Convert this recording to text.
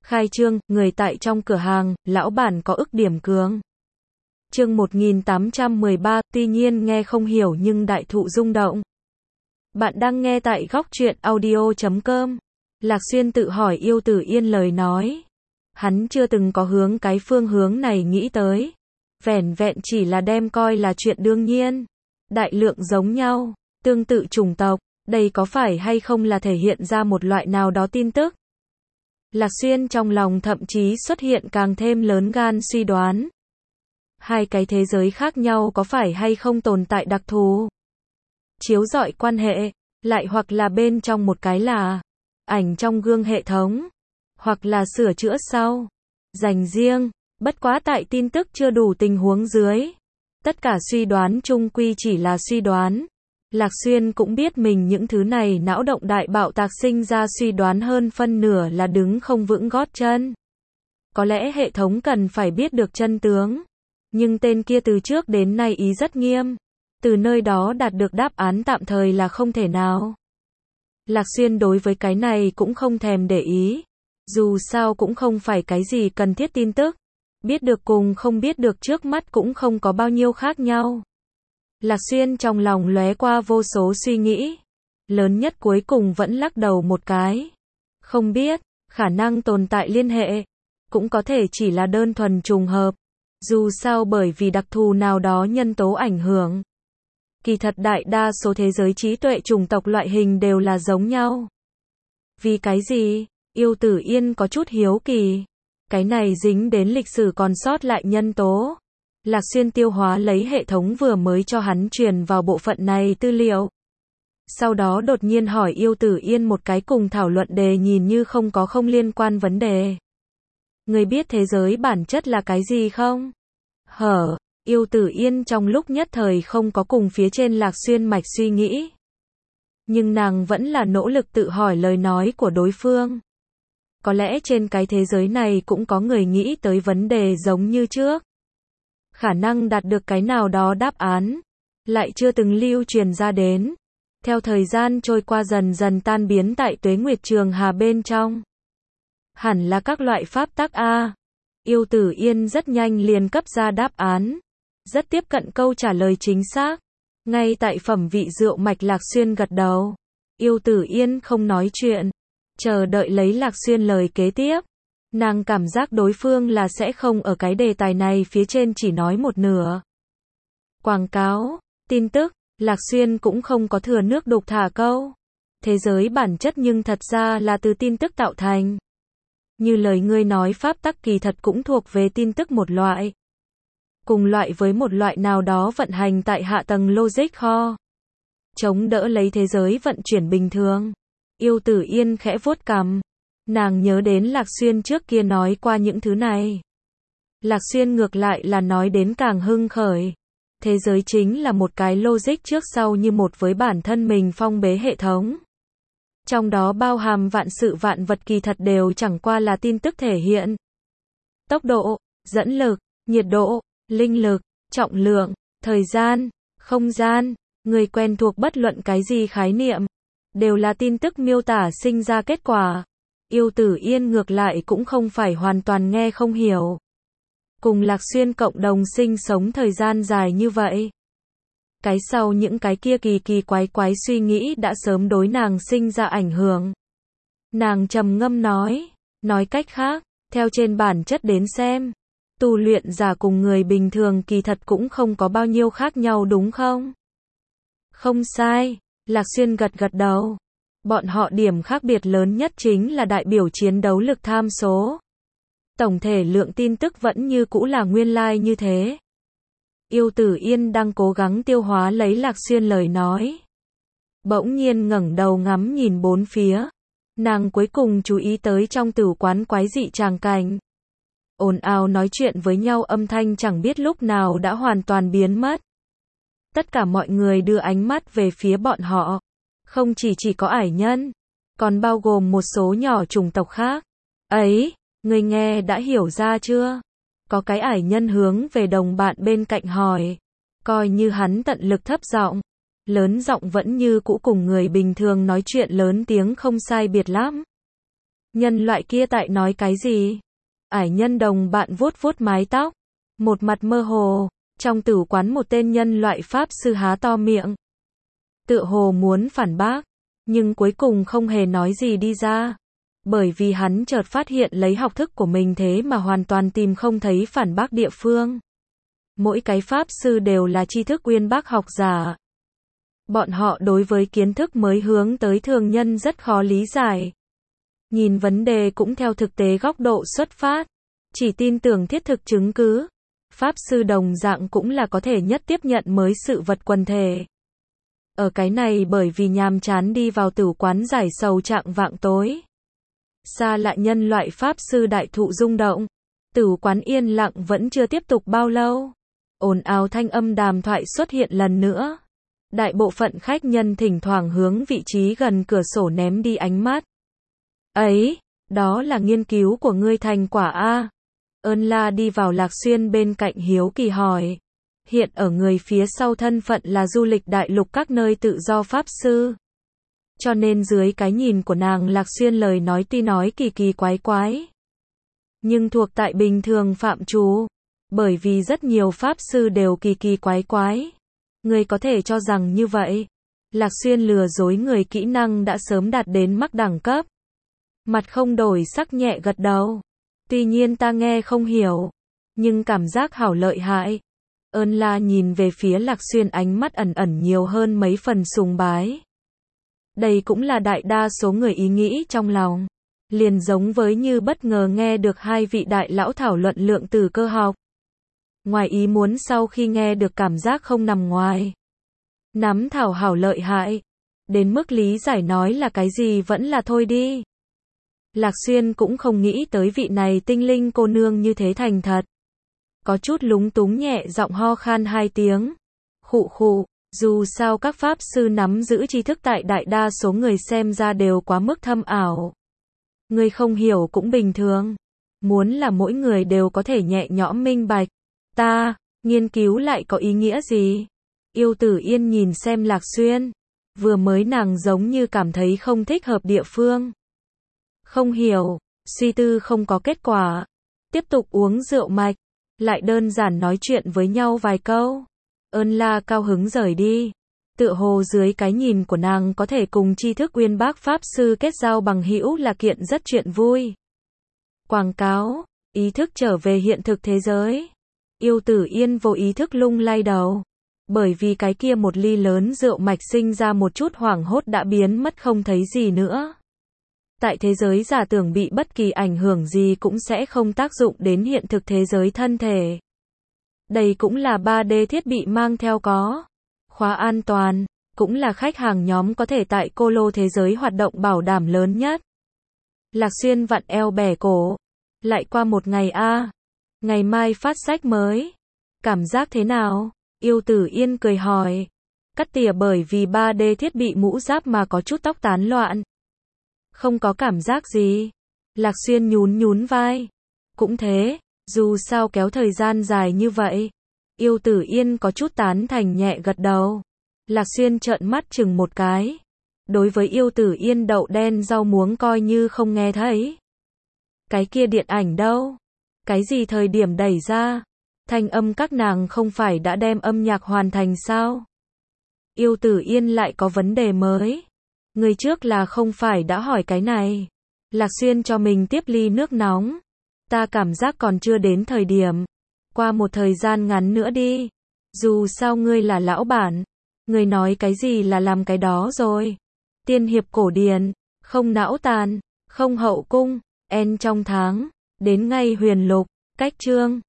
Khai trương, người tại trong cửa hàng, lão bản có ức điểm cường. Chương 1813, tuy nhiên nghe không hiểu nhưng đại thụ rung động. Bạn đang nghe tại góc truyện audio.com. Lạc Xuyên tự hỏi Yêu Tử Yên lời nói. Hắn chưa từng có hướng cái phương hướng này nghĩ tới. Vẻn vẹn chỉ là đem coi là chuyện đương nhiên. Đại lượng giống nhau, tương tự chủng tộc, đây có phải hay không là thể hiện ra một loại nào đó tin tức? Lạc Xuyên trong lòng thậm chí xuất hiện càng thêm lớn gan suy đoán. Hai cái thế giới khác nhau có phải hay không tồn tại đặc thù? Chiếu rọi quan hệ, lại hoặc là bên trong một cái là ảnh trong gương hệ thống, hoặc là sửa chữa sau, dành riêng, bất quá tại tin tức chưa đủ tình huống dưới. Tất cả suy đoán chung quy chỉ là suy đoán. Lạc Xuyên cũng biết mình những thứ này não động đại bạo tạc sinh ra suy đoán hơn phân nửa là đứng không vững gót chân. Có lẽ hệ thống cần phải biết được chân tướng. Nhưng tên kia từ trước đến nay ý rất nghiêm. Từ nơi đó đạt được đáp án tạm thời là không thể nào. Lạc Xuyên đối với cái này cũng không thèm để ý. Dù sao cũng không phải cái gì cần thiết tin tức. Biết được cùng không biết được trước mắt cũng không có bao nhiêu khác nhau. Lạc Xuyên trong lòng lóe qua vô số suy nghĩ. Lớn nhất cuối cùng vẫn lắc đầu một cái. Không biết, khả năng tồn tại liên hệ. Cũng có thể chỉ là đơn thuần trùng hợp. Dù sao bởi vì đặc thù nào đó nhân tố ảnh hưởng. Kỳ thật đại đa số thế giới trí tuệ chủng tộc loại hình đều là giống nhau. Vì cái gì? Yêu Tử Yên có chút hiếu kỳ. Cái này dính đến lịch sử còn sót lại nhân tố. Lạc Xuyên tiêu hóa lấy hệ thống vừa mới cho hắn truyền vào bộ phận này tư liệu. Sau đó đột nhiên hỏi Yêu Tử Yên một cái cùng thảo luận đề nhìn như không liên quan vấn đề. Người biết thế giới bản chất là cái gì không? Yêu Tử Yên trong lúc nhất thời không có cùng phía trên Lạc Xuyên mạch suy nghĩ. Nhưng nàng vẫn là nỗ lực tự hỏi lời nói của đối phương. Có lẽ trên cái thế giới này cũng có người nghĩ tới vấn đề giống như trước. Khả năng đạt được cái nào đó đáp án, lại chưa từng lưu truyền ra đến. Theo thời gian trôi qua dần dần tan biến tại tuế nguyệt trường hà bên trong. Hẳn là các loại pháp tắc A. Yêu Tử Yên rất nhanh liền cấp ra đáp án. Rất tiếp cận câu trả lời chính xác. Ngay tại phẩm vị rượu mạch Lạc Xuyên gật đầu. Yêu Tử Yên không nói chuyện. Chờ đợi lấy Lạc Xuyên lời kế tiếp. Nàng cảm giác đối phương là sẽ không ở cái đề tài này phía trên chỉ nói một nửa. Quảng cáo, tin tức, Lạc Xuyên cũng không có thừa nước đục thả câu. Thế giới bản chất nhưng thật ra là từ tin tức tạo thành. Như lời ngươi nói pháp tắc kỳ thật cũng thuộc về tin tức một loại. Cùng loại với một loại nào đó vận hành tại hạ tầng logic kho. Chống đỡ lấy thế giới vận chuyển bình thường. Yêu Tử Yên khẽ vuốt cằm. Nàng nhớ đến Lạc Xuyên trước kia nói qua những thứ này. Lạc Xuyên ngược lại là nói đến càng hưng khởi. Thế giới chính là một cái logic trước sau như một với bản thân mình phong bế hệ thống. Trong đó bao hàm vạn sự vạn vật kỳ thật đều chẳng qua là tin tức thể hiện. Tốc độ, dẫn lực, nhiệt độ, linh lực, trọng lượng, thời gian, không gian, người quen thuộc bất luận cái gì khái niệm. Đều là tin tức miêu tả sinh ra kết quả. Yêu Tử Yên ngược lại cũng không phải hoàn toàn nghe không hiểu. Cùng Lạc Xuyên cộng đồng sinh sống thời gian dài như vậy. Cái sau những cái kia kỳ quái suy nghĩ đã sớm đối nàng sinh ra ảnh hưởng. Nàng trầm ngâm nói cách khác, theo trên bản chất đến xem, tu luyện giả cùng người bình thường kỳ thật cũng không có bao nhiêu khác nhau đúng không? Không sai, Lạc Xuyên gật đầu. Bọn họ điểm khác biệt lớn nhất chính là đại biểu chiến đấu lực tham số. Tổng thể lượng tin tức vẫn như cũ là nguyên lai như thế. Yêu Tử Yên đang cố gắng tiêu hóa lấy Lạc Xuyên lời nói. Bỗng nhiên ngẩng đầu ngắm nhìn bốn phía. Nàng cuối cùng chú ý tới trong tử quán quái dị tràng cảnh. Ồn ào nói chuyện với nhau âm thanh chẳng biết lúc nào đã hoàn toàn biến mất. Tất cả mọi người đưa ánh mắt về phía bọn họ. Không chỉ có ải nhân, còn bao gồm một số nhỏ chủng tộc khác. Ấy, người nghe đã hiểu ra chưa? Có cái ải nhân hướng về đồng bạn bên cạnh hỏi. Coi như hắn tận lực thấp giọng, lớn giọng vẫn như cũ cùng người bình thường nói chuyện lớn tiếng không sai biệt lắm. Nhân loại kia tại nói cái gì? Ải nhân đồng bạn vuốt vuốt mái tóc. Một mặt mơ hồ. Trong tử quán một tên nhân loại pháp sư há to miệng. Tựa hồ muốn phản bác. Nhưng cuối cùng không hề nói gì đi ra. Bởi vì hắn chợt phát hiện lấy học thức của mình thế mà hoàn toàn tìm không thấy phản bác địa phương. Mỗi cái pháp sư đều là tri thức uyên bác học giả. Bọn họ đối với kiến thức mới hướng tới thường nhân rất khó lý giải. Nhìn vấn đề cũng theo thực tế góc độ xuất phát. Chỉ tin tưởng thiết thực chứng cứ. Pháp sư đồng dạng cũng là có thể nhất tiếp nhận mới sự vật quần thể. Ở cái này bởi vì nhàm chán đi vào tử quán giải sầu trạng vạng tối. Xa lạ nhân loại pháp sư đại thụ rung động. Tử quán yên lặng vẫn chưa tiếp tục bao lâu. Ồn ào thanh âm đàm thoại xuất hiện lần nữa. Đại bộ phận khách nhân thỉnh thoảng hướng vị trí gần cửa sổ ném đi ánh mắt. Ấy, đó là nghiên cứu của ngươi thành quả a? Ơn La đi vào Lạc Xuyên bên cạnh hiếu kỳ hỏi. Hiện ở người phía sau thân phận là du lịch đại lục các nơi tự do pháp sư. Cho nên dưới cái nhìn của nàng Lạc Xuyên lời nói tuy nói kỳ kỳ quái quái. Nhưng thuộc tại bình thường phạm trù. Bởi vì rất nhiều pháp sư đều kỳ kỳ quái quái. Người có thể cho rằng như vậy. Lạc Xuyên lừa dối người kỹ năng đã sớm đạt đến mắc đẳng cấp. Mặt không đổi sắc nhẹ gật đầu. Tuy nhiên ta nghe không hiểu. Nhưng cảm giác hảo lợi hại. Ơn La nhìn về phía Lạc Xuyên ánh mắt ẩn ẩn nhiều hơn mấy phần sùng bái. Đây cũng là đại đa số người ý nghĩ trong lòng. Liền giống với như bất ngờ nghe được hai vị đại lão thảo luận lượng tử cơ học. Ngoài ý muốn sau khi nghe được cảm giác không nằm ngoài. Nắm thảo hảo lợi hại. Đến mức lý giải nói là cái gì vẫn là thôi đi. Lạc Xuyên cũng không nghĩ tới vị này tinh linh cô nương như thế thành thật. Có chút lúng túng nhẹ giọng ho khan hai tiếng. Khụ khụ, dù sao các pháp sư nắm giữ tri thức tại đại đa số người xem ra đều quá mức thâm ảo. Người không hiểu cũng bình thường. Muốn là mỗi người đều có thể nhẹ nhõm minh bạch. Ta, nghiên cứu lại có ý nghĩa gì? Yêu Tử Yên nhìn xem Lạc Xuyên. Vừa mới nàng giống như cảm thấy không thích hợp địa phương. Không hiểu, suy tư không có kết quả. Tiếp tục uống rượu mạch. Lại đơn giản nói chuyện với nhau vài câu. Ơn La cao hứng rời đi. Tựa hồ dưới cái nhìn của nàng có thể cùng tri thức uyên bác pháp sư kết giao bằng hữu là kiện rất chuyện vui. Quảng cáo, ý thức trở về hiện thực thế giới. Yêu Tử Yên vô ý thức lung lay đầu. Bởi vì cái kia một ly lớn rượu mạch sinh ra một chút hoảng hốt đã biến mất không thấy gì nữa. Tại thế giới giả tưởng bị bất kỳ ảnh hưởng gì cũng sẽ không tác dụng đến hiện thực thế giới thân thể. Đây cũng là 3D thiết bị mang theo có khóa an toàn, cũng là khách hàng nhóm có thể tại cô lô thế giới hoạt động bảo đảm lớn nhất. Lạc Xuyên vặn eo bẻ cổ. Lại qua một ngày a. Ngày mai phát sách mới. Cảm giác thế nào? Yêu Tử Yên cười hỏi. Cắt tỉa bởi vì 3D thiết bị mũ giáp mà có chút tóc tán loạn. Không có cảm giác gì. Lạc Xuyên nhún nhún vai. Cũng thế, dù sao kéo thời gian dài như vậy. Yêu Tử Yên có chút tán thành nhẹ gật đầu. Lạc Xuyên trợn mắt chừng một cái. Đối với Yêu Tử Yên đậu đen rau muống coi như không nghe thấy. Cái kia điện ảnh đâu? Cái gì thời điểm đẩy ra? Thanh âm các nàng không phải đã đem âm nhạc hoàn thành sao? Yêu Tử Yên lại có vấn đề mới. Người trước là không phải đã hỏi cái này. Lạc Xuyên cho mình tiếp ly nước nóng. Ta cảm giác còn chưa đến thời điểm. Qua một thời gian ngắn nữa đi. Dù sao ngươi là lão bản. Ngươi nói cái gì là làm cái đó rồi. Tiên hiệp cổ điển, không não tàn, không hậu cung, en trong tháng, đến ngay huyền lục, cách chương.